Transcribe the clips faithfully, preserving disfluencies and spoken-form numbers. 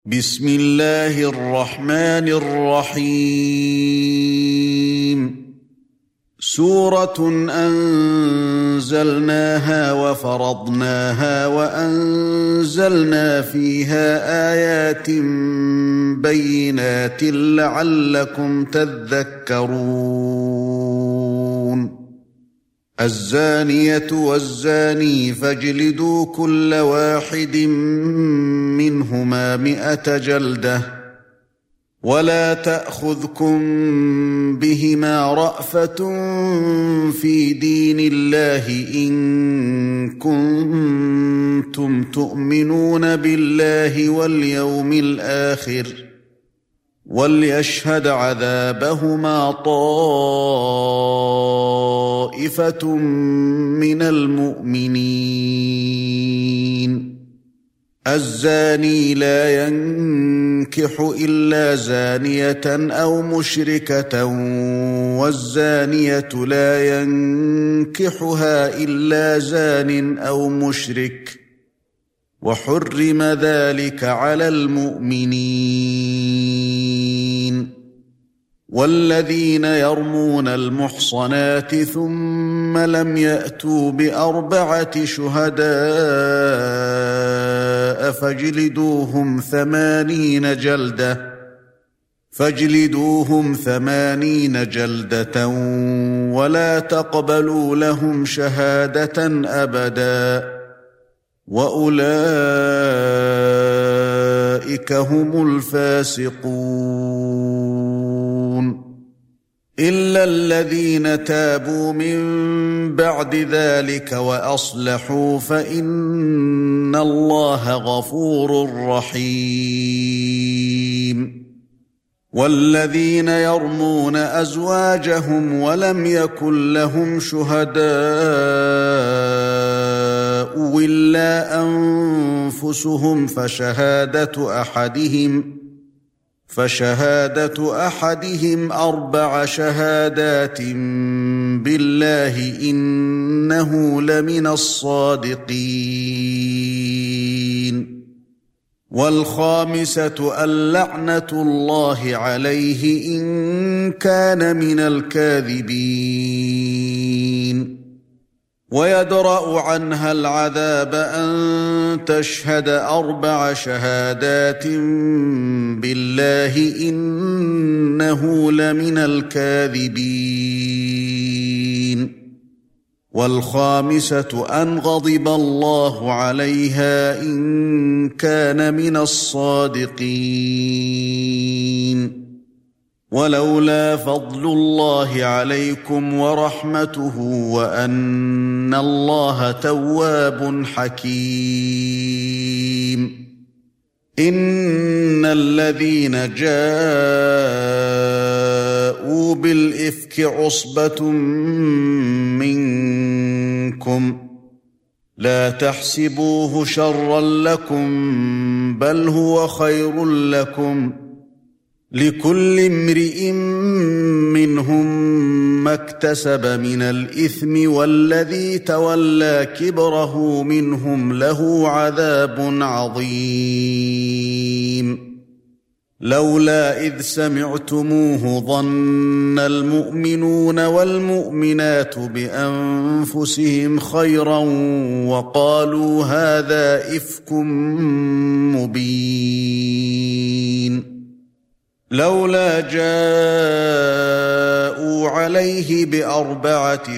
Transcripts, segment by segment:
بسم الله الرحمن الرحيم سورة أنزلناها وفرضناها وأنزلنا فيها آيات بينات لعلكم تذكرون الزانية والزاني فاجلدوا كل واحد منهما مئة جلدة ولا تأخذكم بهما رأفة في دين الله إن كنتم تؤمنون بالله واليوم الآخر وليشهد عذابهما طائفة من المؤمنين الزاني لا ينكح إلا زانية أو مشركة والزانية لا ينكحها إلا زان أو مشرك وحرم ذلك على المؤمنين والذين يرمون المحصنات ثم لم يأتوا بأربعة شهداء فاجلدوهم ثمانين جلدة فاجلدوهم ثمانين جلدة ولا تقبلوا لهم شهادة أبدا وأولئك هم الفاسقون إلا الذين تابوا من بعد ذلك وأصلحوا فإن الله غفور رحيم والذين يرمون أزواجهم ولم يكن لهم شهداء إلا أنفسهم فشهادة أحدهم فشهادة أحدهم أربع شهادات بالله إنه لمن الصادقين والخامسة اللعنة الله عليه إن كان من الكاذبين ويدرأ عنها العذاب أن تشهد أربع شهادات بالله إنه لمن الكاذبين والخامسة أن غضب الله عليها إن كان من الصادقين ولولا فضل الله عليكم ورحمته وأن الله تواب حكيم إن الذين جاءوا بالإفك عصبة منكم لا تحسبوه شرا لكم بل هو خير لكم لكل امرئ منهم ما اكتسب من الإثم والذي تولى كبره منهم له عذاب عظيم لولا إذ سمعتموه ظن المؤمنون والمؤمنات بأنفسهم خيرا وقالوا هذا إفك مبين لولا جاءوا عليه بأربعة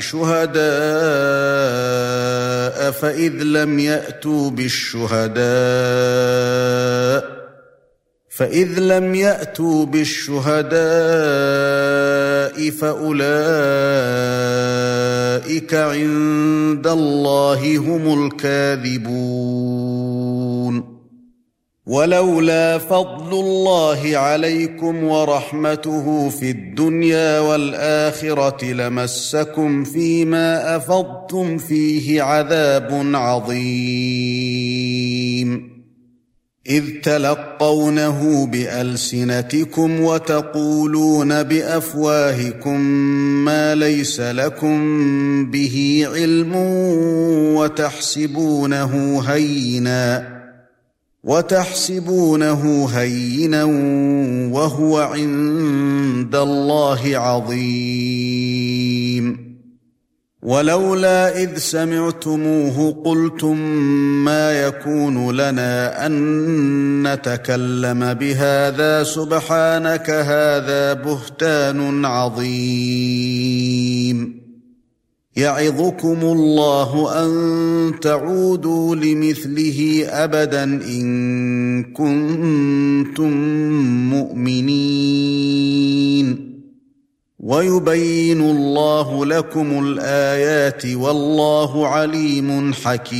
شهداء فإذ لم يأتوا بالشهداء فإذ لم يأتوا بالشهداء فأولئك عند الله هم الكاذبون ولولا فضل الله عليكم ورحمته في الدنيا والآخرة لمسكم فيما أفضتم فيه عذاب عظيم إذ تلقونه بألسنتكم وتقولون بأفواهكم ما ليس لكم به علم وتحسبونه هيناً وتحسبونه هينا وهو عند الله عظيم ولولا إذ سمعتموه قلتم ما يكون لنا أن نتكلم بهذا سبحانك هذا بهتان عظيم يعظكم الله أن تعودوا لمثله أبدا إن كنتم مؤمنين ويبين الله لكم الآيات والله عليم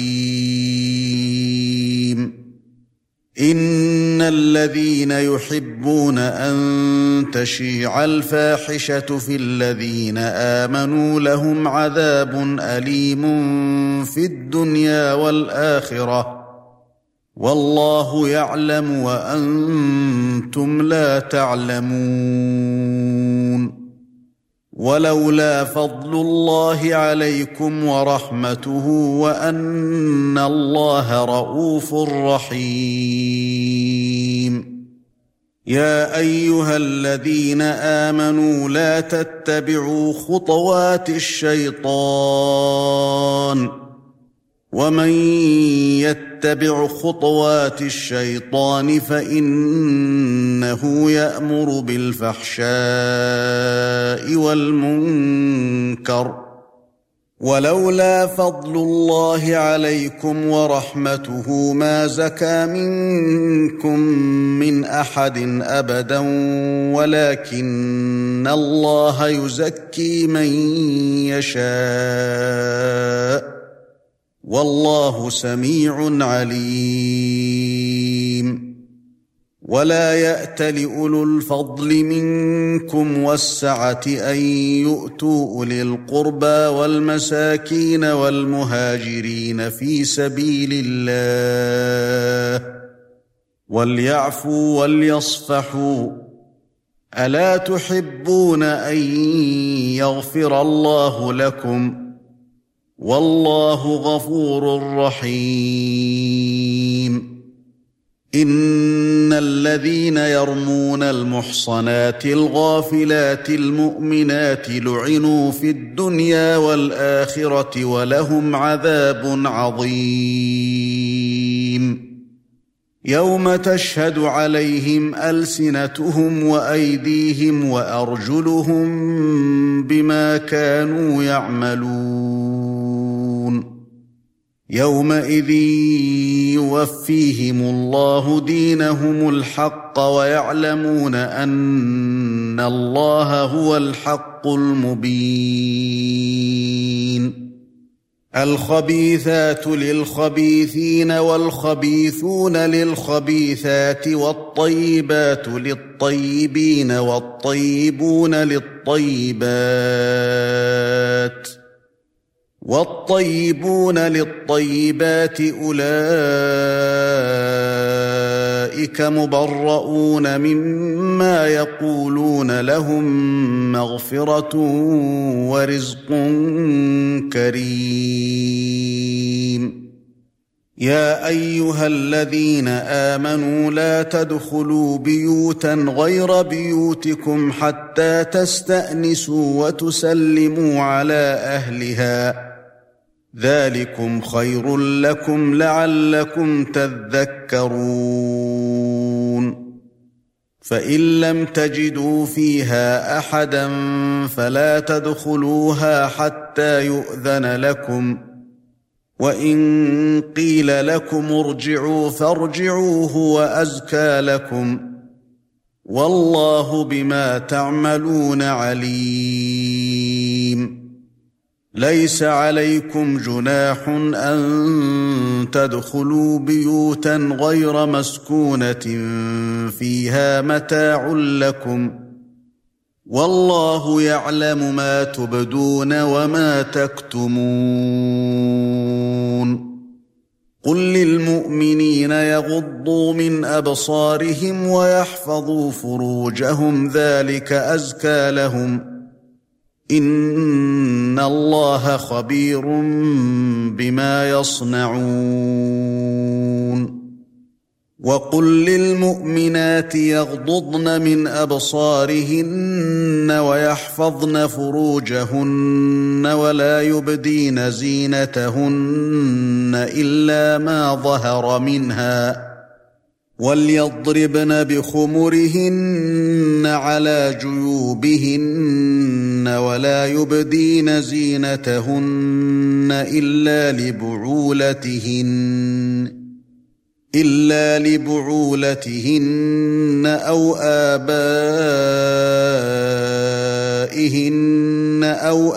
حكيم إن الذين يحبون أن تشيع الفاحشة في الذين آمنوا لهم عذاب أليم في الدنيا والآخرة والله يعلم وأنتم لا تعلمون ولولا فضل الله عليكم ورحمته وأن الله رءوف رحيم يا أيها الذين آمنوا لا تتبعوا خطوات الشيطان ومن يتبع خطوات الشيطان فإنه يأمر بالفحشاء والمنكر ولولا فضل الله عليكم ورحمته ما زكى منكم من أحد أبدا ولكن الله يزكي من يشاء والله سميع عليم ولا يأتل أولو الفضل منكم والسعة أن يؤتوا أولي القربى والمساكين والمهاجرين في سبيل الله وليعفوا وليصفحوا ألا تحبون أن يغفر الله لكم والله غفور رحيم إن الذين يرمون المحصنات الغافلات المؤمنات لعنوا في الدنيا والآخرة ولهم عذاب عظيم يوم تشهد عليهم ألسنتهم وأيديهم وأرجلهم بما كانوا يعملون يومئذ يوفيهم الله دينهم الحق ويعلمون أن الله هو الحق المبين الخبيثات للخبيثين والخبيثون للخبيثات والطيبات للطيبين والطيبون للطيبات والطيبون للطيبات أولئك مبرؤون مما يقولون لهم مغفرة ورزق كريم يا أيها الذين آمنوا لا تدخلوا بيوتا غير بيوتكم حتى تستأنسوا وتسلموا على أهلها ذلكم خير لكم لعلكم تذكرون فإن لم تجدوا فيها أحدا فلا تدخلوها حتى يؤذن لكم وإن قيل لكم ارجعوا فارجعوا هو أزكى لكم والله بما تعملون عليم ليس عليكم جناح أن تدخلوا بيوتا غير مسكونة فيها متاع لكم والله يعلم ما تبدون وما تكتمون قل للمؤمنين يغضوا من أبصارهم ويحفظوا فروجهم ذلك أزكى لهم إن الله خبير بما يصنعون وقل للمؤمنات يغضضن من أبصارهن ويحفظن فروجهن ولا يبدين زينتهن إلا ما ظهر منها وليضربن بخمرهن على جيوبهن ولا يبدين زينتهن إلا لبعولتهن إلا لبعولتهن أو آبائهن أو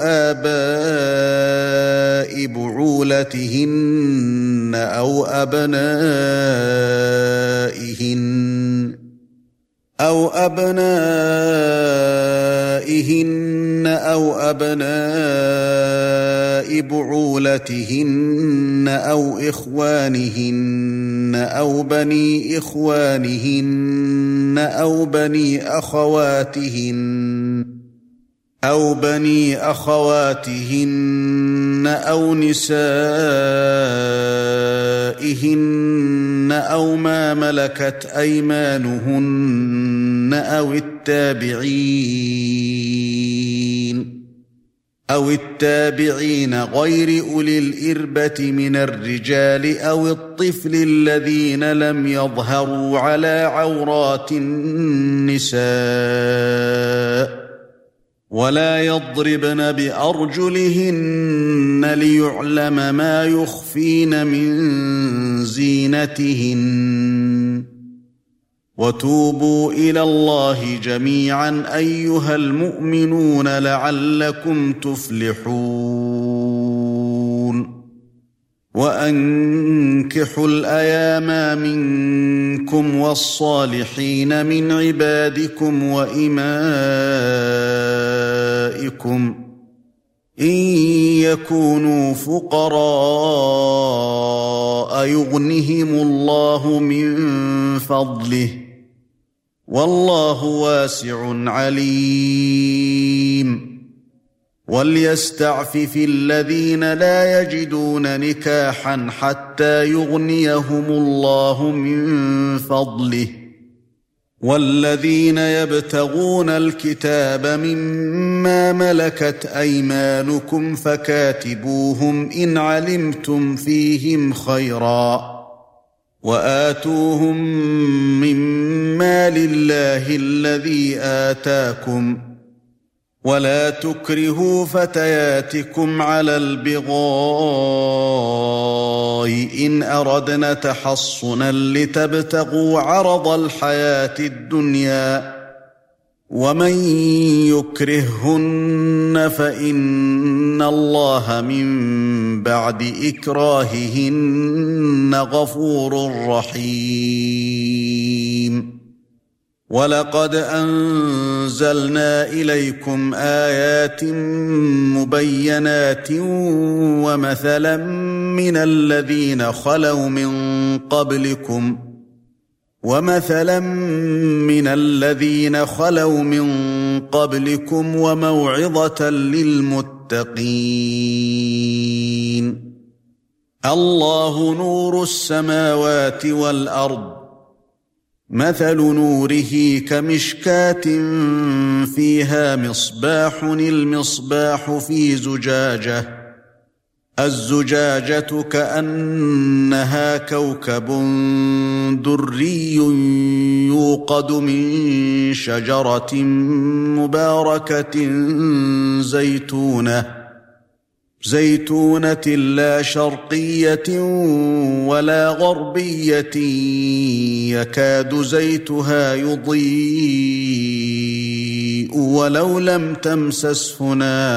آباء بعولتهن أو أبنائهن أو أبنائهن أو أبناء بعولتهن أو إخوانهن أو بني إخوانهن أو بني أخواتهن أو بني أخواتهن أو نسائهن أو ما ملكت أيمانهن أو التابعين أو التابعين غير أولي الإربة من الرجال أو الطفل الذين لم يظهروا على عورات النساء ولا يضربن بأرجلهن ليعلم ما يخفين من زينتهن وتوبوا إلى الله جميعا أيها المؤمنون لعلكم تفلحون وأنكحوا الأيام منكم والصالحين من عبادكم وإمائكم إن يكونوا فقراء يغنهم الله من فضله والله واسع عليم وليستعفف الذين لا يجدون نكاحا حتى يغنيهم الله من فضله والذين يبتغون الكتاب مما ملكت أيمانكم فكاتبوهم إن علمتم فيهم خيرا وآتوهم مما لله الذي آتاكم ولا تكرهوا فتياتكم على البغاء إن أردنا تحصنا لتبتغوا عرض الحياة الدنيا ومن يكرههن فإن الله من بعد إكراههن غفور رحيم ولقد أنزلنا إليكم آيات مبينات ومثلا من الذين خلوا من قبلكم ومثلا من الذين خلوا من قبلكم وموعظة للمتقين الله نور السماوات والأرض مثل نوره كمشكاة فيها مصباح المصباح في زجاجة الزجاجة كأنها كوكب دري يوقد من شجرة مباركة زيتونة زيتونة لا شرقية ولا غربية يكاد زيتها يضيء ولو لم تمسسه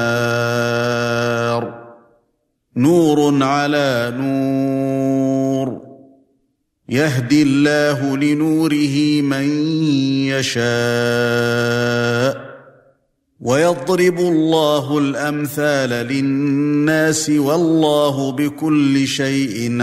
نار نور على نور يهدي الله لنوره من يشاء ويضرب الله الأمثال للناس والله بكل شيء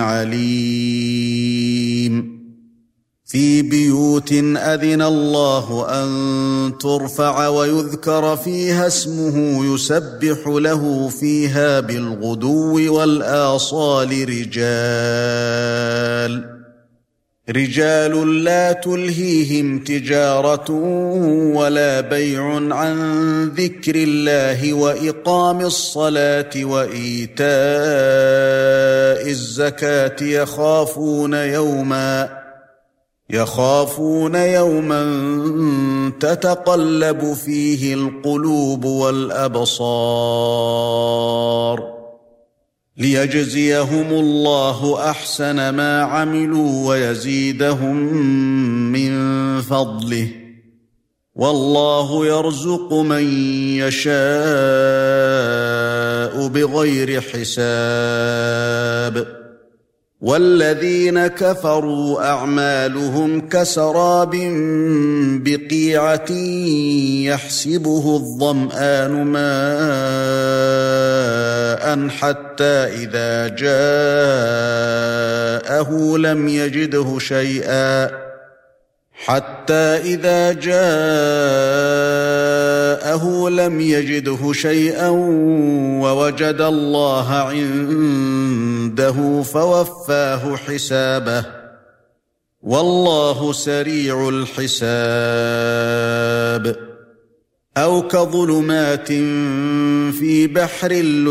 عليم في بيوت أذن الله أن ترفع ويذكر فيها اسمه يسبح له فيها بالغدو والآصال رجال رجال لا تلهيهم تجارة ولا بيع عن ذكر الله وإقام الصلاة وإيتاء الزكاة يخافون يوما يخافون يوما تتقلب فيه القلوب والأبصار ليجزيهم الله أحسن ما عملوا ويزيدهم من فضله والله يرزق من يشاء بغير حساب والذين كفروا أعمالهم كسراب بقيعة يحسبه الظمآن ماء حتى إذا جاءه لم يجده شيئا حتى إذا جاءه لم يجده شيئا ووجد الله عنده فوفاه حسابه والله سريع الحساب أو كظلمات في بحر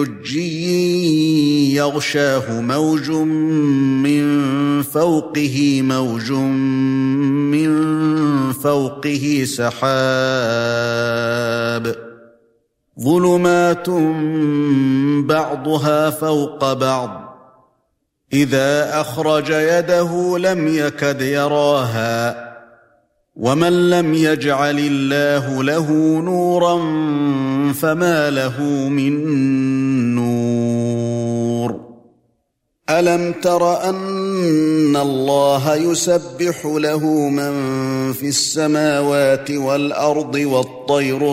لجي يغشاه موج من فوقه موج من فوقه سحاب ظلمات بعضها فوق بعض إذا أخرج يده لم يكد يراها ومن لم يجعل الله له نورا فما له من نور ألم تر أن الله يسبح له من في السماوات والأرض والطير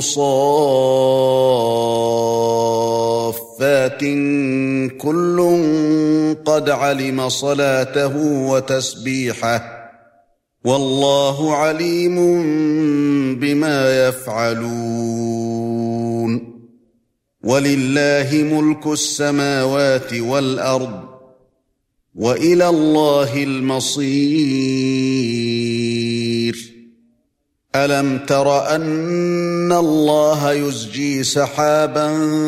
صافات كل قد علم صلاته وتسبيحه والله عليم بما يفعلون ولله ملك السماوات والأرض وإلى الله المصير ألم تر أن الله يزجي سحابا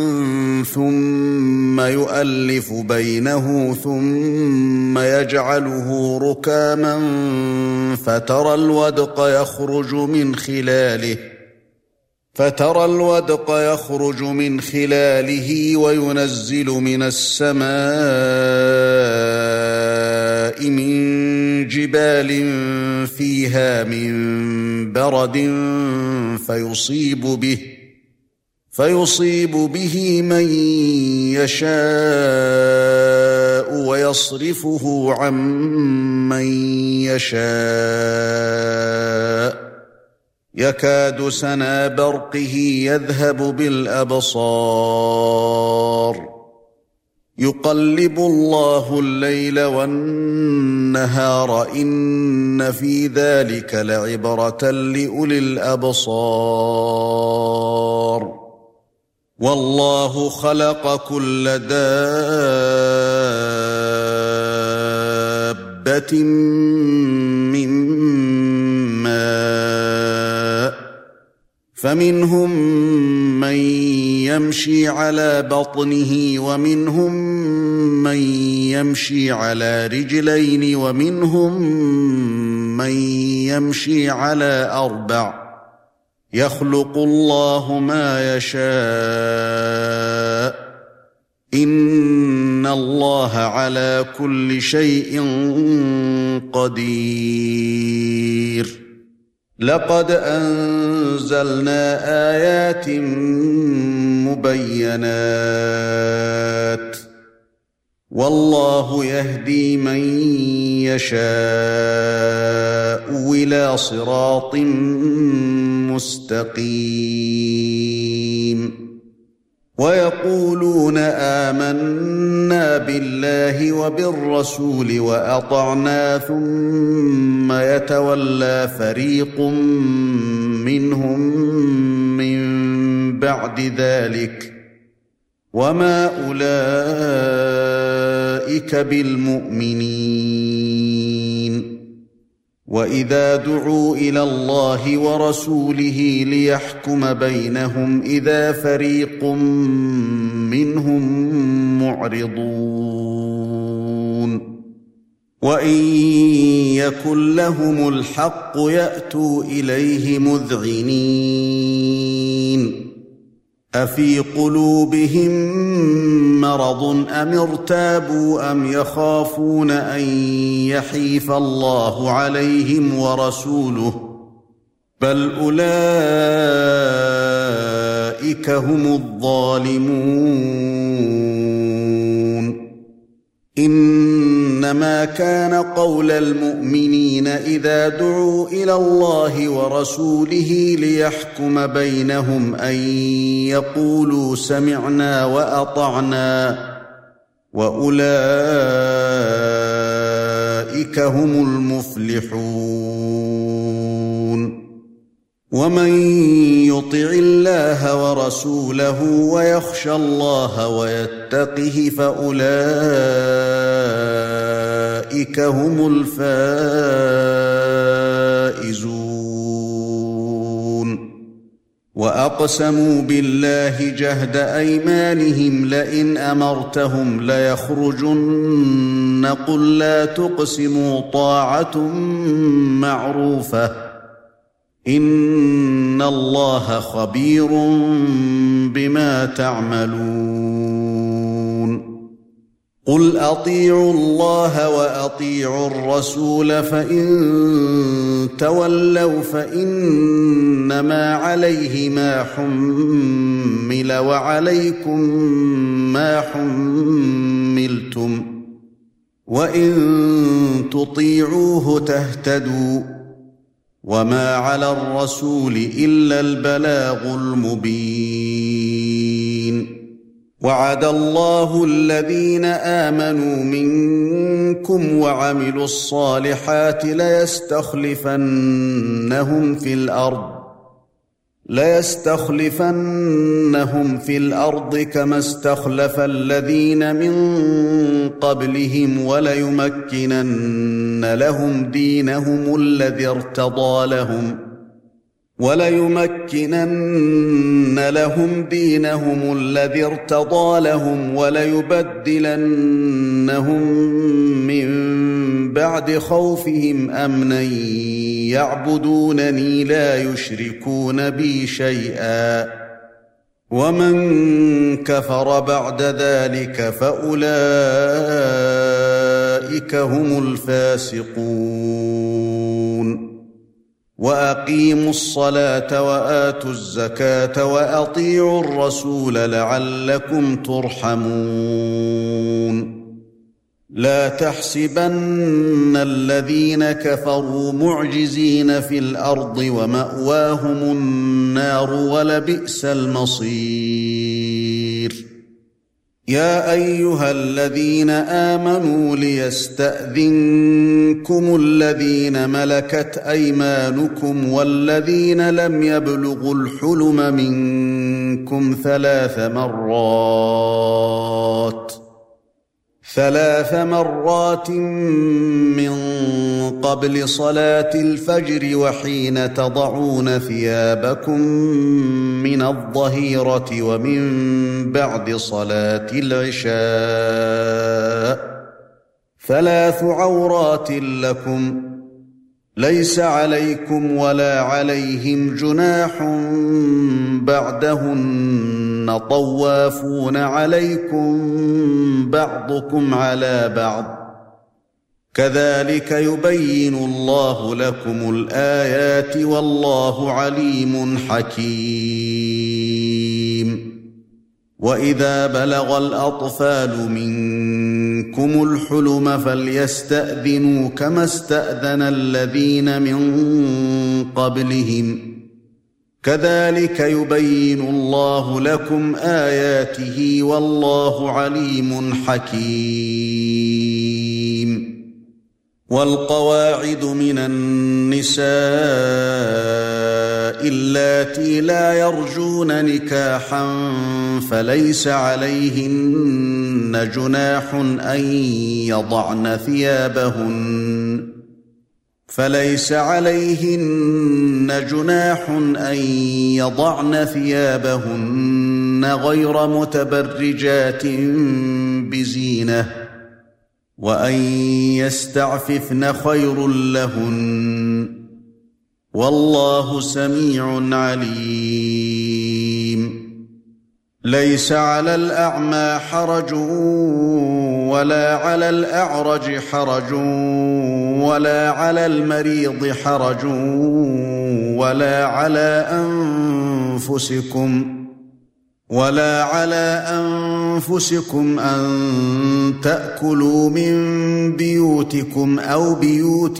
ثم يؤلف بينه ثم يجعله ركاما فترى الودق يخرج من خلاله فترى الودق يخرج من خلاله وينزل من السماء من جبال فيها من برد فيصيب به فيصيب به من يشاء ويصرفه عن من يشاء يكاد سنا برقه يذهب بالأبصار يقلب الله الليل والنهار إن في ذلك لعبرة لأولي الأبصار والله خلق كل دابة من ماء فمنهم من يمشي على بطنه ومنهم من يمشي على رجلين ومنهم من يمشي على أربع يخلق الله ما يشاء إن الله على كل شيء قدير لقد أنزلنا آيات مبينات والله يهدي من يشاء إلى صراط مستقيم ويقولون آمنا بالله وبالرسول وأطعنا ثم يتولى فريق منهم من بعد ذلك وما أولئك بالمؤمنين وَإِذَا دُعُوا إِلَى اللَّهِ وَرَسُولِهِ لِيَحْكُمَ بَيْنَهُمْ إِذَا فَرِيقٌ مِّنْهُم مُّعْرِضُونَ وَإِن يَكُن لَّهُمُ الْحَقُّ يَأْتُوا إِلَيْهِ مُذْعِنِينَ أَفِي قُلُوبِهِم مَّرَضٌ أَمِ ارْتَابُوا أَمْ يَخَافُونَ أَن يَحِيفَ اللَّهُ عَلَيْهِمْ وَرَسُولُهُ بَلْ أُولَئِكَ هُمُ الظَّالِمُونَ إِنَّمَا كَانَ قَوْلَ الْمُؤْمِنِينَ إِذَا دُعُوا إِلَى اللَّهِ وَرَسُولِهِ لِيَحْكُمَ بَيْنَهُمْ أَن يَقُولُوا سَمِعْنَا وَأَطَعْنَا وَأُولَئِكَ هُمُ الْمُفْلِحُونَ وَمَن يُطِعِ اللَّهَ وَرَسُولَهُ وَيَخْشَ اللَّهَ وَيَتَّقْهِ فَأُولَئِكَ هُمُ الْفَائِزُونَ وَأَقْسَمُوا بِاللَّهِ جَهْدَ أَيْمَانِهِمْ لَئِنْ أَمَرْتَهُمْ لَيَخْرُجُنَّ قُل لَّا تُقْسِمُوا طَاعَةٌ مَّعْرُوفَةٌ إِنَّ اللَّهَ خَبِيرٌ بِمَا تَعْمَلُونَ قُلْ أَطِيعُوا اللَّهَ وَأَطِيعُوا الرَّسُولَ فَإِن تَوَلَّوْا فَإِنَّمَا عَلَيْهِ مَا حُمِّلَ وَعَلَيْكُم مَّا حُمِّلْتُمْ وَإِن تُطِيعُوهُ تَهْتَدُوا وَمَا عَلَى الرَّسُولِ إِلَّا الْبَلَاغُ الْمُبِينُ وَعَدَ اللَّهُ الَّذِينَ آمَنُوا مِنكُمْ وَعَمِلُوا الصَّالِحَاتِ لَيَسْتَخْلِفَنَّهُمْ فِي الْأَرْضِ لَيَسْتَخْلِفَنَّهُمْ فِي الْأَرْضِ كَمَا اسْتَخْلَفَ الَّذِينَ مِن قَبْلِهِمْ وَلَيُمَكِّنَنَّ لَهُمْ دِينَهُمُ الَّذِي ارْتَضَىٰ لَهُمْ وَلَيُمَكِّنَنَّ لَهُمْ دِينَهُمُ الَّذِي ارْتَضَىٰ لَهُمْ وَلَيُبَدِّلَنَّهُم مِّن بَعْدِ خَوْفِهِمْ أَمْنًا يَعْبُدُونَنِي لَا يُشْرِكُونَ بِي شَيْئًا وَمَن كَفَرَ بَعْدَ ذَلِكَ فَأُولَئِكَ هُمُ الْفَاسِقُونَ وَأَقِيمُوا الصَّلَاةَ وَآتُوا الزَّكَاةَ وَأَطِيعُوا الرَّسُولَ لَعَلَّكُمْ تُرْحَمُونَ لَا تَحْسَبَنَّ الَّذِينَ كَفَرُوا مُعْجِزِينَ فِي الْأَرْضِ وَمَأْوَاهُمُ النَّارُ وَلَبِئْسَ الْمَصِيرُ يَا أَيُّهَا الَّذِينَ آمَنُوا لِيَسْتَأْذِنكُمُ الَّذِينَ مَلَكَتْ أَيْمَانُكُمْ وَالَّذِينَ لَمْ يَبْلُغُوا الْحُلُمَ مِنكُمْ ثَلَاثَ مرات ثلاث مرات مِّن قَبْلِ صَلَاةِ الْفَجْرِ وَحِينَ تَضَعُونَ ثِيَابَكُم مِّنَ الظَّهِيرَةِ وَمِن بَعْدِ صَلَاةِ الْعِشَاءِ ثَلَاثُ عَوْرَاتٍ لَّكُمْ لَيْسَ عَلَيْكُمْ وَلَا عَلَيْهِمْ جُنَاحٌ بَعْدَهُنَّ طَوَّافُونَ عَلَيْكُمْ بَعْضُكُمْ عَلَى بَعْضٍ كَذَلِكَ يُبَيِّنُ اللَّهُ لَكُمُ الْآيَاتِ وَاللَّهُ عَلِيمٌ حَكِيمٌ وَإِذَا بَلَغَ الْأَطْفَالُ مِنكُمُ الْحُلُمَ فَلْيَسْتَأْذِنُوا كَمَا اسْتَأْذَنَ الَّذِينَ مِن قَبْلِهِمْ كَذَلِكَ يُبَيِّنُ اللَّهُ لَكُمْ آيَاتِهِ وَاللَّهُ عَلِيمٌ حَكِيمٌ وَالْقَوَاعِدُ مِنَ النِّسَاءِ اللَّاتِي لَا يَرْجُونَ نِكَاحًا فَلَيْسَ عَلَيْهِنَّ جُنَاحٌ أَن يَضَعْنَ ثِيَابَهُنَّ فليس عليهن جناح أن يضعن ثيابهن غير متبرجات بزينة وأن يستعففن خير لهن والله سميع عليم ليس على الأعمى حرج ولا على الأعرج حرج ولا على المريض حرج ولا على أنفسكم ولا على أنفسكم أن تأكلوا من بيوتكم أو بيوت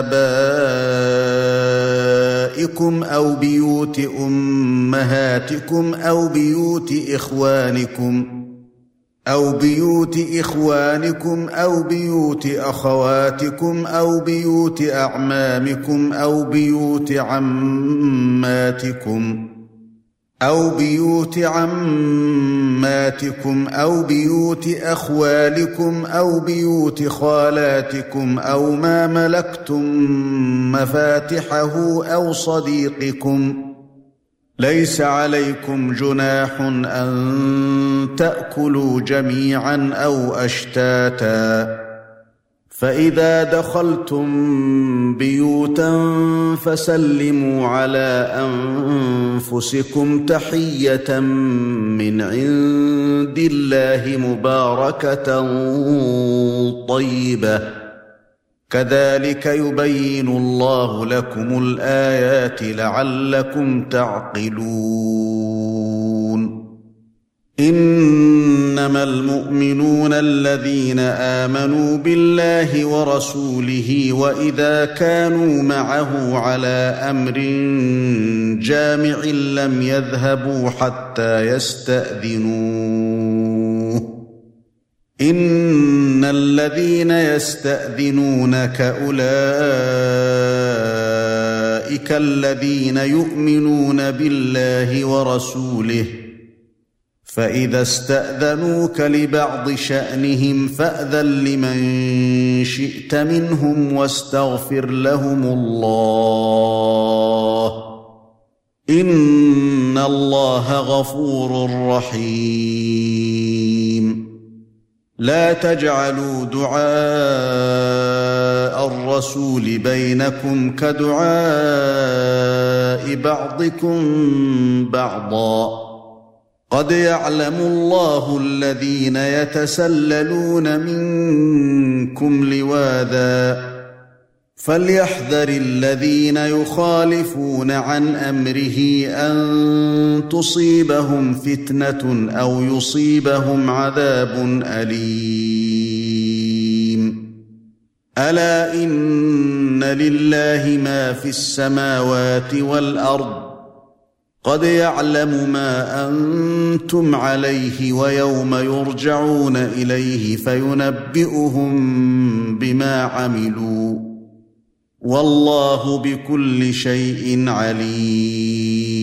آبائكم أو بيوت أمهاتكم أو بيوت إخوانكم أو بيوت إخوانكم أو بيوت أخواتكم أو بيوت أعمامكم أو بيوت عماتكم أو بيوت عماتكم أو بيوت أخوالكم أو بيوت خالاتكم أو ما ملكتم مفاتحه أو صديقكم ليس عليكم جناح أن تأكلوا جميعا أو أشتاتا فإذا دخلتم بيوتا فسلموا على أنفسكم تحية من عند الله مباركة طيبة كذلك يبين الله لكم الآيات لعلكم تعقلون إنما المؤمنون الذين آمنوا بالله ورسوله وإذا كانوا معه على أمر جامع لم يذهبوا حتى يستأذنوه إن الذين يستأذنونك أولئك الذين يؤمنون بالله ورسوله فإذا استأذنوك لبعض شأنهم فأذن لمن شئت منهم واستغفر لهم الله إن الله غفور رحيم لا تجعلوا دعاء الرسول بينكم كدعاء بعضكم بعضا قد يعلم الله الذين يتسللون منكم لواذا فليحذر الذين يخالفون عن أمره أن تصيبهم فتنة أو يصيبهم عذاب أليم ألا إن لله ما في السماوات والأرض قد يعلم ما أنتم عليه ويوم يرجعون إليه فينبئهم بما عملوا والله بكل شيء عليم